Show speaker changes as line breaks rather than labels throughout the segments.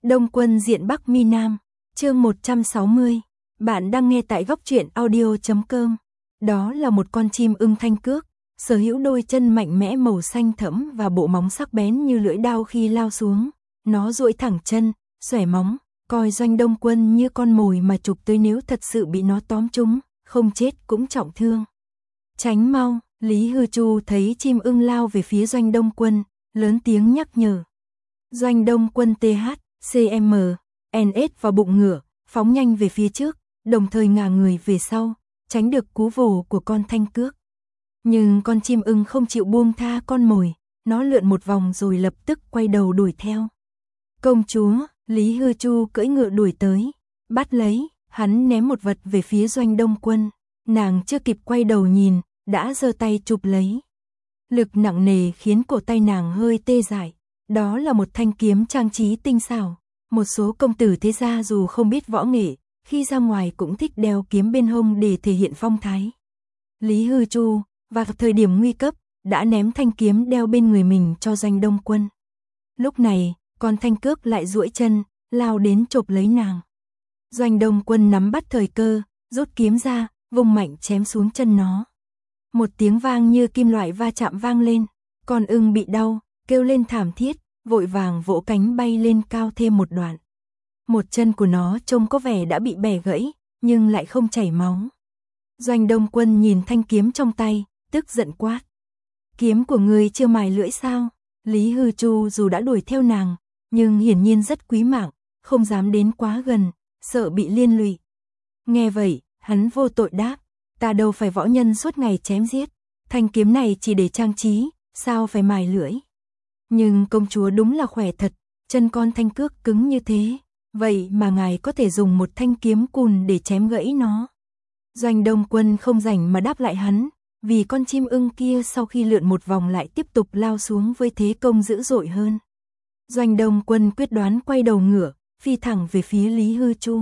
Đông Quân diện Bắc Mi Nam, chương 160. Bạn đang nghe tại góc truyện audio.com. Đó là một con chim ưng thanh cước, sở hữu đôi chân mạnh mẽ màu xanh thẫm và bộ móng sắc bén như lưỡi dao khi lao xuống. Nó duỗi thẳng chân, xòe móng, coi Doanh Đông Quân như con mồi mà chụp tới, nếu thật sự bị nó tóm trúng, không chết cũng trọng thương. Tránh mau, Lý Hư Chu thấy chim ưng lao về phía Doanh Đông Quân, lớn tiếng nhắc nhở. Doanh Đông Quân THCM, NS vào bụng ngựa, phóng nhanh về phía trước, đồng thời ngả người về sau, tránh được cú vồ của con thanh cước. Nhưng con chim ưng không chịu buông tha con mồi, nó lượn một vòng rồi lập tức quay đầu đuổi theo. Công chúa, Lý Hư Chu cưỡi ngựa đuổi tới, bắt lấy, hắn ném một vật về phía Doanh Đông Quân, nàng chưa kịp quay đầu nhìn, đã giơ tay chụp lấy. Lực nặng nề khiến cổ tay nàng hơi tê dại. Đó là một thanh kiếm trang trí tinh xảo. Một số công tử thế gia dù không biết võ nghệ, khi ra ngoài cũng thích đeo kiếm bên hông để thể hiện phong thái. Lý Hư Chu, vào thời điểm nguy cấp, đã ném thanh kiếm đeo bên người mình cho Doanh Đông Quân. Lúc này, con thanh cước lại duỗi chân, lao đến chộp lấy nàng. Doanh Đông Quân nắm bắt thời cơ, rút kiếm ra, vung mạnh chém xuống chân nó. Một tiếng vang như kim loại va chạm vang lên, con ưng bị đau, kêu lên thảm thiết, vội vàng vỗ cánh bay lên cao thêm một đoạn. Một chân của nó trông có vẻ đã bị bẻ gãy, nhưng lại không chảy máu. Doanh Đông Quân nhìn thanh kiếm trong tay, tức giận quát. Kiếm của ngươi chưa mài lưỡi sao? Lý Hư Chu dù đã đuổi theo nàng, nhưng hiển nhiên rất quý mạng, không dám đến quá gần, sợ bị liên lụy. Nghe vậy, hắn vô tội đáp, ta đâu phải võ nhân suốt ngày chém giết, thanh kiếm này chỉ để trang trí, sao phải mài lưỡi. Nhưng công chúa đúng là khỏe thật, chân con thanh cước cứng như thế, vậy mà ngài có thể dùng một thanh kiếm cùn để chém gãy nó. Doanh Đông Quân không rảnh mà đáp lại hắn, vì con chim ưng kia sau khi lượn một vòng lại tiếp tục lao xuống với thế công dữ dội hơn. Doanh Đông Quân quyết đoán quay đầu ngựa, phi thẳng về phía Lý Hư Chu.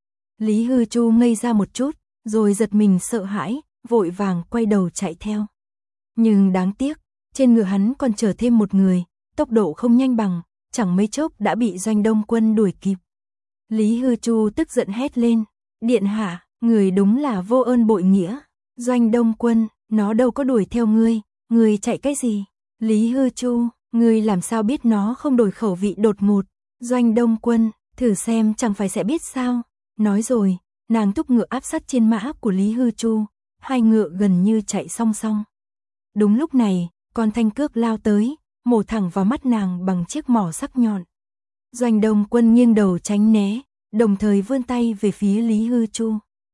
Lý Hư Chu ngây ra một chút, rồi giật mình sợ hãi, vội vàng quay đầu chạy theo. Nhưng đáng tiếc, trên ngựa hắn còn chở thêm một người, tốc độ không nhanh bằng, chẳng mấy chốc đã bị Doanh Đông Quân đuổi kịp. Lý Hư Chu tức giận hét lên, điện hạ, người đúng là vô ơn bội nghĩa. Doanh Đông Quân, nó đâu có đuổi theo ngươi chạy cái gì? Lý Hư Chu, ngươi làm sao biết nó không đổi khẩu vị đột ngột? Doanh Đông Quân, thử xem chẳng phải sẽ biết sao? Nói rồi, nàng thúc ngựa áp sát trên mã của Lý Hư Chu, hai ngựa gần như chạy song song. Đúng lúc này, con thanh cước lao tới, mổ thẳng vào mắt nàng bằng chiếc mỏ sắc nhọn. Doanh Đông Quân nghiêng đầu tránh né, đồng thời vươn tay về phía Lý Hư Chu.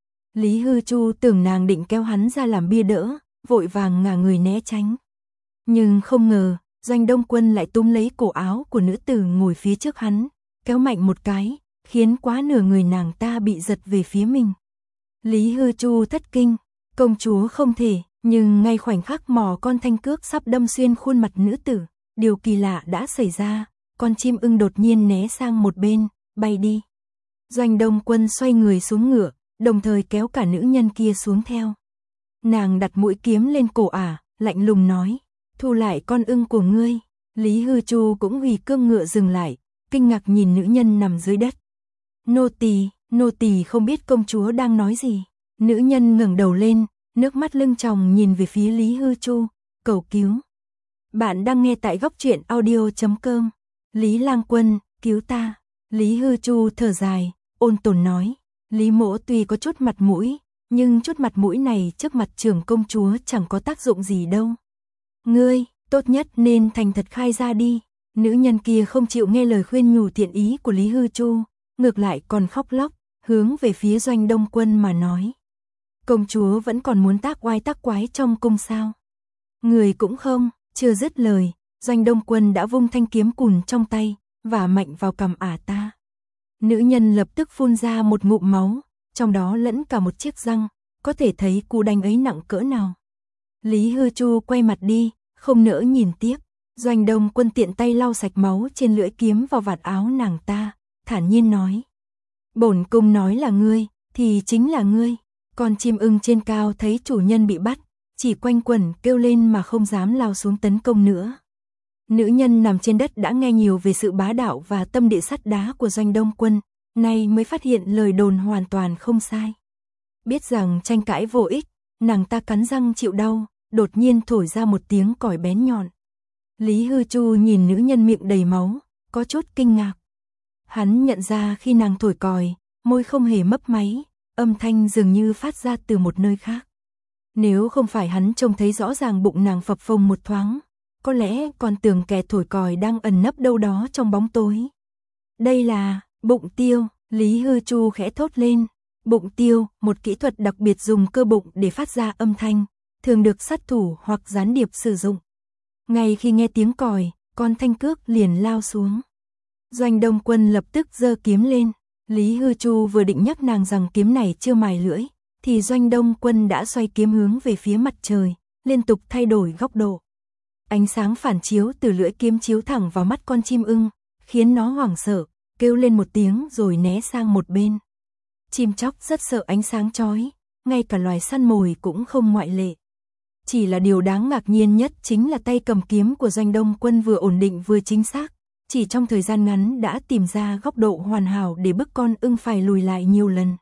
Lý Hư Chu tưởng nàng định kéo hắn ra làm bia đỡ, vội vàng ngả người né tránh. Nhưng không ngờ, Doanh Đông Quân lại túm lấy cổ áo của nữ tử ngồi phía trước hắn, kéo mạnh một cái, khiến quá nửa người nàng ta bị giật về phía mình. Lý Hư Chu thất kinh, công chúa không thể. Nhưng ngay khoảnh khắc mỏ con thanh cước sắp đâm xuyên khuôn mặt nữ tử, điều kỳ lạ đã xảy ra, con chim ưng đột nhiên né sang một bên, bay đi. Doanh Đông Quân xoay người xuống ngựa, đồng thời kéo cả nữ nhân kia xuống theo. Nàng đặt mũi kiếm lên cổ lạnh lùng nói, thu lại con ưng của ngươi. Lý Hư Chu cũng hủy cương ngựa dừng lại, kinh ngạc nhìn nữ nhân nằm dưới đất. Nô tỳ không biết công chúa đang nói gì. Nữ nhân ngẩng đầu lên, nước mắt lưng tròng nhìn về phía Lý Hư Chu, cầu cứu. Bạn đang nghe tại góc truyện audio.com. Lý Lang Quân, cứu ta. Lý Hư Chu thở dài, ôn tồn nói, Lý mỗ tuy có chút mặt mũi, nhưng chút mặt mũi này trước mặt trưởng công chúa chẳng có tác dụng gì đâu. Ngươi, tốt nhất nên thành thật khai ra đi. Nữ nhân kia không chịu nghe lời khuyên nhủ thiện ý của Lý Hư Chu, ngược lại còn khóc lóc, hướng về phía Doanh Đông Quân mà nói. Công chúa vẫn còn muốn tác oai tác quái trong cung sao? Người cũng không, chưa dứt lời, Doanh Đông Quân đã vung thanh kiếm cùn trong tay, vả mạnh vào cằm ta. Nữ nhân lập tức phun ra một ngụm máu, trong đó lẫn cả một chiếc răng, có thể thấy cú đánh ấy nặng cỡ nào. Lý Hư Chu quay mặt đi, không nỡ nhìn tiếp. Doanh Đông Quân tiện tay lau sạch máu trên lưỡi kiếm vào vạt áo nàng ta, thản nhiên nói. Bổn cung nói là ngươi, thì chính là ngươi. Con chim ưng trên cao thấy chủ nhân bị bắt, chỉ quanh quẩn kêu lên mà không dám lao xuống tấn công nữa. Nữ nhân nằm trên đất đã nghe nhiều về sự bá đạo và tâm địa sắt đá của Doanh Đông Quân, nay mới phát hiện lời đồn hoàn toàn không sai. Biết rằng tranh cãi vô ích, nàng ta cắn răng chịu đau, đột nhiên thổi ra một tiếng còi bén nhọn. Lý Hư Chu nhìn nữ nhân miệng đầy máu, có chút kinh ngạc. Hắn nhận ra khi nàng thổi còi, môi không hề mấp máy, âm thanh dường như phát ra từ một nơi khác. Nếu không phải hắn trông thấy rõ ràng bụng nàng phập phồng một thoáng, có lẽ còn tưởng kẻ thổi còi đang ẩn nấp đâu đó trong bóng tối. Đây là bụng tiêu, Lý Hư Chu khẽ thốt lên. Bụng tiêu, một kỹ thuật đặc biệt dùng cơ bụng để phát ra âm thanh, thường được sát thủ hoặc gián điệp sử dụng. Ngay khi nghe tiếng còi, con thanh cước liền lao xuống. Doanh Đông Quân lập tức giơ kiếm lên. Lý Hư Chu vừa định nhắc nàng rằng kiếm này chưa mài lưỡi, thì Doanh Đông Quân đã xoay kiếm hướng về phía mặt trời, liên tục thay đổi góc độ. Ánh sáng phản chiếu từ lưỡi kiếm chiếu thẳng vào mắt con chim ưng, khiến nó hoảng sợ, kêu lên một tiếng rồi né sang một bên. Chim chóc rất sợ ánh sáng chói, ngay cả loài săn mồi cũng không ngoại lệ. Chỉ là điều đáng ngạc nhiên nhất chính là tay cầm kiếm của Doanh Đông Quân vừa ổn định vừa chính xác, chỉ trong thời gian ngắn đã tìm ra góc độ hoàn hảo để bức con ưng phải lùi lại nhiều lần.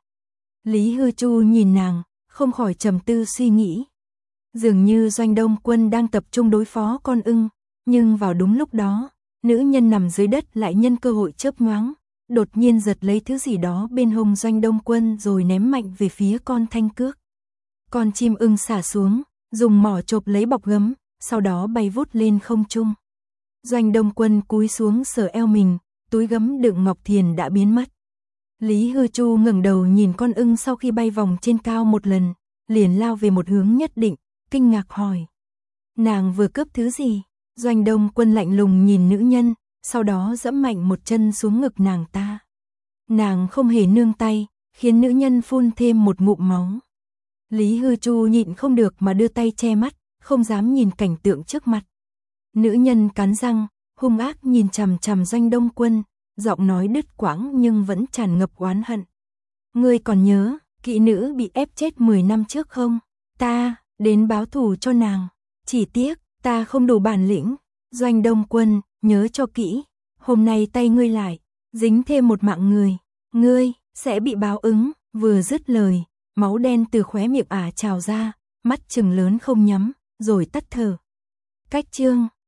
Lý Hư Chu nhìn nàng, không khỏi trầm tư suy nghĩ. Dường như Doanh Đông Quân đang tập trung đối phó con ưng, nhưng vào đúng lúc đó, nữ nhân nằm dưới đất lại nhân cơ hội chớp nhoáng, đột nhiên giật lấy thứ gì đó bên hông Doanh Đông Quân rồi ném mạnh về phía con thanh cước. Con chim ưng xả xuống, dùng mỏ chộp lấy bọc gấm, sau đó bay vút lên không trung. Doanh Đông Quân cúi xuống sờ eo mình, túi gấm đựng ngọc thiền đã biến mất. Lý Hư Chu ngẩng đầu nhìn con ưng sau khi bay vòng trên cao một lần, liền lao về một hướng nhất định, kinh ngạc hỏi. Nàng vừa cướp thứ gì? Doanh Đông Quân lạnh lùng nhìn nữ nhân, sau đó giẫm mạnh một chân xuống ngực nàng ta. Nàng không hề nương tay, khiến nữ nhân phun thêm một ngụm máu. Lý Hư Chu nhịn không được mà đưa tay che mắt, không dám nhìn cảnh tượng trước mặt. Nữ nhân cắn răng, hung ác nhìn chằm chằm Doanh Đông Quân, giọng nói đứt quãng nhưng vẫn tràn ngập oán hận. Ngươi còn nhớ, kỵ nữ bị ép chết 10 năm trước không? Ta, đến báo thù cho nàng. Chỉ tiếc, ta không đủ bản lĩnh. Doanh Đông Quân, nhớ cho kỹ. Hôm nay tay ngươi lại, dính thêm một mạng người. Ngươi, sẽ bị báo ứng. Vừa dứt lời, máu đen từ khóe miệng ả trào ra, mắt trừng lớn không nhắm, rồi tắt thở. Cách chương